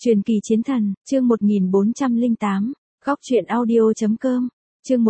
Truyền kỳ chiến thần, chương 1408, góc truyện audio.com, chương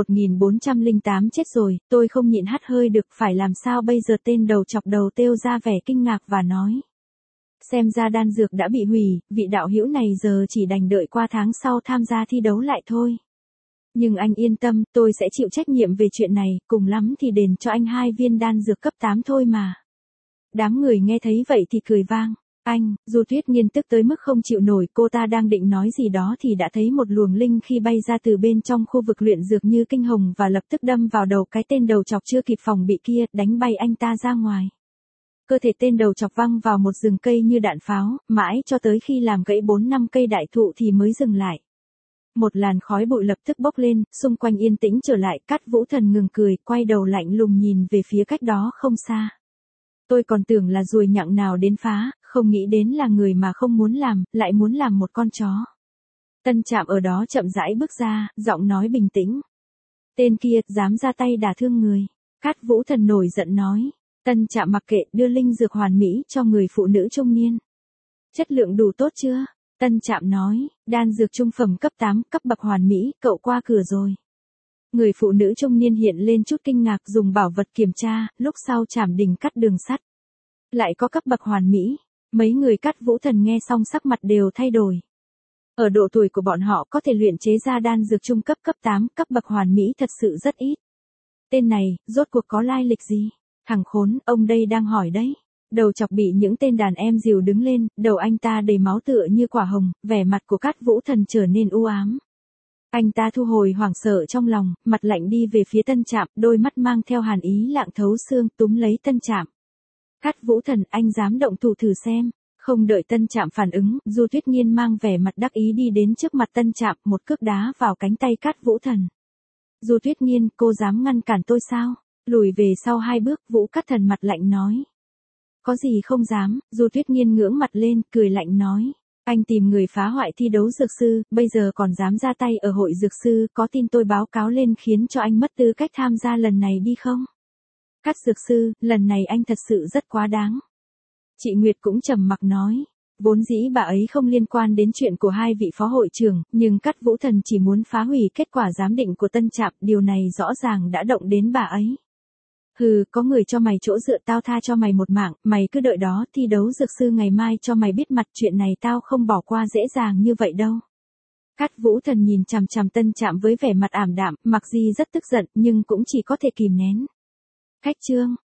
1408 chết rồi, tôi không nhịn hắt hơi được, phải làm sao bây giờ? Tên đầu chọc đầu têu ra vẻ kinh ngạc và nói. Xem ra đan dược đã bị hủy, vị đạo hữu này giờ chỉ đành đợi qua tháng sau tham gia thi đấu lại thôi. Nhưng anh yên tâm, tôi sẽ chịu trách nhiệm về chuyện này, cùng lắm thì đền cho anh 2 viên đan dược cấp 8 thôi mà. Đám người nghe thấy vậy thì cười vang. Anh, Du Tuyết Nghiên tức tới mức không chịu nổi, cô ta đang định nói gì đó thì đã thấy một luồng linh khi bay ra từ bên trong khu vực luyện dược như kinh hồng và lập tức đâm vào đầu cái tên đầu chọc chưa kịp phòng bị kia, đánh bay anh ta ra ngoài. Cơ thể tên đầu chọc văng vào một rừng cây như đạn pháo, mãi cho tới khi làm gãy 4-5 cây đại thụ thì mới dừng lại. Một làn khói bụi lập tức bốc lên, xung quanh yên tĩnh trở lại, Cát Vũ Thần ngừng cười, quay đầu lạnh lùng nhìn về phía cách đó không xa. Tôi còn tưởng là ruồi nhặng nào đến phá, không nghĩ đến là người mà không muốn làm, lại muốn làm một con chó. Tân Trạm ở đó chậm rãi bước ra, giọng nói bình tĩnh. Tên kia, dám ra tay đả thương người. Cát Vũ Thần nổi giận nói. Tân Trạm mặc kệ, đưa linh dược hoàn mỹ cho người phụ nữ trung niên. Chất lượng đủ tốt chưa? Tân Trạm nói, đan dược trung phẩm cấp 8, cấp bậc hoàn mỹ, cậu qua cửa rồi. Người phụ nữ trung niên hiện lên chút kinh ngạc, dùng bảo vật kiểm tra, lúc sau chảm đỉnh cắt đường sắt. Lại có cấp bậc hoàn mỹ. Mấy người Cát Vũ Thần nghe xong sắc mặt đều thay đổi. Ở độ tuổi của bọn họ có thể luyện chế ra đan dược trung cấp cấp 8, cấp bậc hoàn mỹ thật sự rất ít. Tên này, rốt cuộc có lai lịch gì? Thằng khốn, ông đây đang hỏi đấy. Đầu chọc bị những tên đàn em dìu đứng lên, đầu anh ta đầy máu tựa như quả hồng, vẻ mặt của Cát Vũ Thần trở nên u ám. Anh ta thu hồi hoảng sợ trong lòng, mặt lạnh đi về phía Tân Trạm, đôi mắt mang theo hàn ý lặng thấu xương, túm lấy Tân Trạm. Cát Vũ Thần, anh dám động thủ thử xem. Không đợi Tân Trạm phản ứng, Du Tuyết Nghiên mang vẻ mặt đắc ý đi đến trước mặt Tân Trạm, một cước đá vào cánh tay Cát Vũ Thần. Du Tuyết Nghiên, cô dám ngăn cản tôi sao? Lùi về sau 2 bước, Vũ Cát Thần mặt lạnh nói. Có gì không dám? Du Tuyết Nghiên ngưỡng mặt lên, cười lạnh nói. Anh tìm người phá hoại thi đấu dược sư, bây giờ còn dám ra tay ở hội dược sư, có tin tôi báo cáo lên khiến cho anh mất tư cách tham gia lần này đi không? Cát dược sư, lần này anh thật sự rất quá đáng. Chị Nguyệt cũng trầm mặc nói. Vốn dĩ bà ấy không liên quan đến chuyện của 2 vị phó hội trưởng, nhưng Cát Vũ Thần chỉ muốn phá hủy kết quả giám định của Tân Trạm, điều này rõ ràng đã động đến bà ấy. Hừ, có người cho mày chỗ dựa, tao tha cho mày một mạng, mày cứ đợi đó, thi đấu dược sư ngày mai cho mày biết mặt, chuyện này tao không bỏ qua dễ dàng như vậy đâu. Cát Vũ Thần nhìn chằm chằm Tân Trạm với vẻ mặt ảm đạm, mặc gì rất tức giận, nhưng cũng chỉ có thể kìm nén. Khách trương,